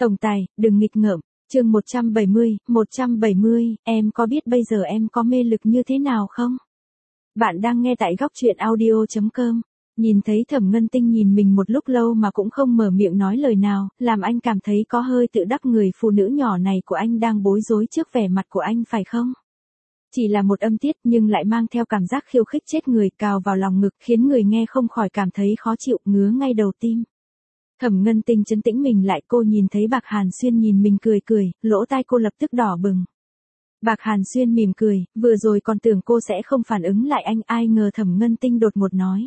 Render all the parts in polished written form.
Tổng tài, đừng nghịch ngợm. Chương 170, em có biết bây giờ em có mê lực như thế nào không? Bạn đang nghe tại góc truyện audio.com. Nhìn thấy Thẩm Ngân Tinh nhìn mình một lúc lâu mà cũng không mở miệng nói lời nào, làm anh cảm thấy có hơi tự đắc. Người phụ nữ nhỏ này của anh đang bối rối trước vẻ mặt của anh phải không? Chỉ là một âm tiết nhưng lại mang theo cảm giác khiêu khích chết người, cào vào lòng ngực, khiến người nghe không khỏi cảm thấy khó chịu, ngứa ngay đầu tim. Thẩm Ngân Tinh trấn tĩnh mình lại, cô nhìn thấy Bạc Hàn Xuyên nhìn mình cười cười, lỗ tai cô lập tức đỏ bừng. Bạc Hàn Xuyên mỉm cười, vừa rồi còn tưởng cô sẽ không phản ứng lại anh, ai ngờ Thẩm Ngân Tinh đột ngột nói.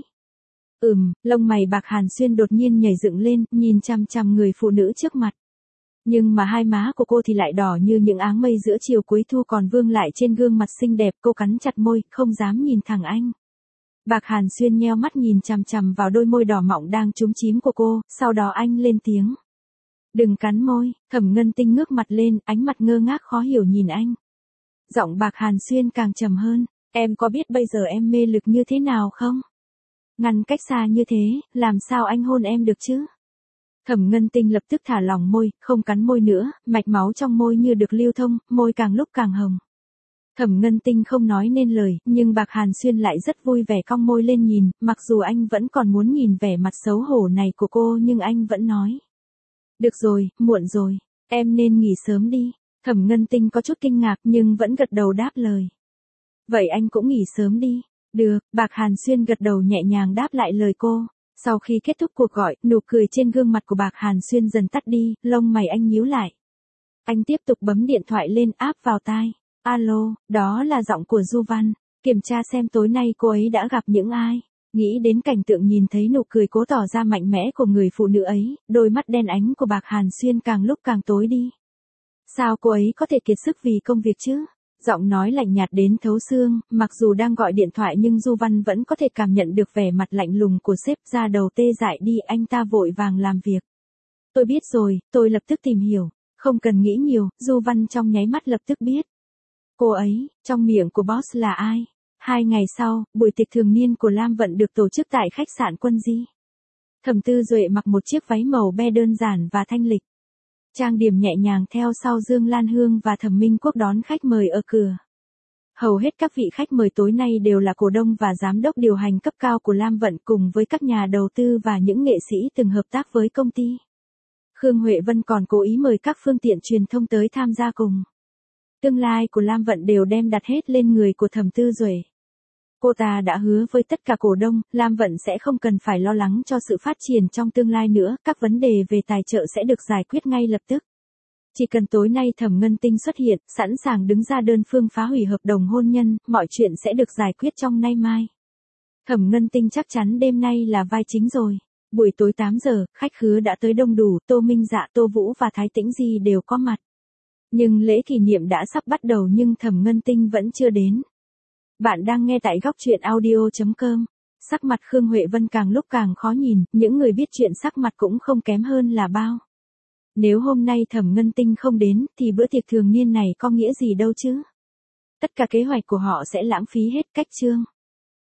Lông mày Bạc Hàn Xuyên đột nhiên nhảy dựng lên, nhìn chằm chằm người phụ nữ trước mặt. Nhưng mà hai má của cô thì lại đỏ như những áng mây giữa chiều cuối thu còn vương lại trên gương mặt xinh đẹp, cô cắn chặt môi, không dám nhìn thẳng anh. Bạc Hàn Xuyên nheo mắt nhìn chằm chằm vào đôi môi đỏ mọng đang chúm chím của cô, sau đó anh lên tiếng. Đừng cắn môi. Thẩm Ngân Tinh ngước mặt lên, ánh mặt ngơ ngác khó hiểu nhìn anh. Giọng Bạc Hàn Xuyên càng trầm hơn, em có biết bây giờ em mê lực như thế nào không? Ngăn cách xa như thế, làm sao anh hôn em được chứ? Thẩm Ngân Tinh lập tức thả lỏng môi, không cắn môi nữa, mạch máu trong môi như được lưu thông, môi càng lúc càng hồng. Thẩm Ngân Tinh không nói nên lời, nhưng Bạc Hàn Xuyên lại rất vui vẻ cong môi lên nhìn, mặc dù anh vẫn còn muốn nhìn vẻ mặt xấu hổ này của cô nhưng anh vẫn nói. Được rồi, muộn rồi, em nên nghỉ sớm đi. Thẩm Ngân Tinh có chút kinh ngạc nhưng vẫn gật đầu đáp lời. Vậy anh cũng nghỉ sớm đi. Được, Bạc Hàn Xuyên gật đầu nhẹ nhàng đáp lại lời cô. Sau khi kết thúc cuộc gọi, nụ cười trên gương mặt của Bạc Hàn Xuyên dần tắt đi, lông mày anh nhíu lại. Anh tiếp tục bấm điện thoại lên, áp vào tai. Alo, đó là giọng của Du Văn. Kiểm tra xem tối nay cô ấy đã gặp những ai. Nghĩ đến cảnh tượng nhìn thấy nụ cười cố tỏ ra mạnh mẽ của người phụ nữ ấy, đôi mắt đen ánh của Bạc Hàn Xuyên càng lúc càng tối đi. Sao cô ấy có thể kiệt sức vì công việc chứ? Giọng nói lạnh nhạt đến thấu xương, mặc dù đang gọi điện thoại nhưng Du Văn vẫn có thể cảm nhận được vẻ mặt lạnh lùng của sếp, da đầu tê dại đi, anh ta vội vàng làm việc. Tôi biết rồi, tôi lập tức tìm hiểu. Không cần nghĩ nhiều, Du Văn trong nháy mắt lập tức biết. Cô ấy, trong miệng của boss là ai? 2 ngày sau, buổi tiệc thường niên của Lam Vận được tổ chức tại khách sạn Quân Di. Thẩm Tư Duệ mặc một chiếc váy màu be đơn giản và thanh lịch. Trang điểm nhẹ nhàng theo sau Dương Lan Hương và Thẩm Minh Quốc đón khách mời ở cửa. Hầu hết các vị khách mời tối nay đều là cổ đông và giám đốc điều hành cấp cao của Lam Vận cùng với các nhà đầu tư và những nghệ sĩ từng hợp tác với công ty. Khương Huệ Vân còn cố ý mời các phương tiện truyền thông tới tham gia cùng. Tương lai của Lam Vận đều đem đặt hết lên người của Thẩm Tư Duệ. Cô ta đã hứa với tất cả cổ đông, Lam Vận sẽ không cần phải lo lắng cho sự phát triển trong tương lai nữa, các vấn đề về tài trợ sẽ được giải quyết ngay lập tức. Chỉ cần tối nay Thẩm Ngân Tinh xuất hiện, sẵn sàng đứng ra đơn phương phá hủy hợp đồng hôn nhân, mọi chuyện sẽ được giải quyết trong nay mai. Thẩm Ngân Tinh chắc chắn đêm nay là vai chính rồi. Buổi tối 8 giờ, khách khứa đã tới đông đủ, Tô Minh Dạ, Tô Vũ và Thái Tĩnh Di đều có mặt. Nhưng lễ kỷ niệm đã sắp bắt đầu nhưng Thẩm Ngân Tinh vẫn chưa đến. Bạn đang nghe tại góc truyện audio.com. Sắc mặt Khương Huệ Vân càng lúc càng khó nhìn, những người biết chuyện sắc mặt cũng không kém hơn là bao. Nếu hôm nay Thẩm Ngân Tinh không đến, thì bữa tiệc thường niên này có nghĩa gì đâu chứ? Tất cả kế hoạch của họ sẽ lãng phí hết. Cách chương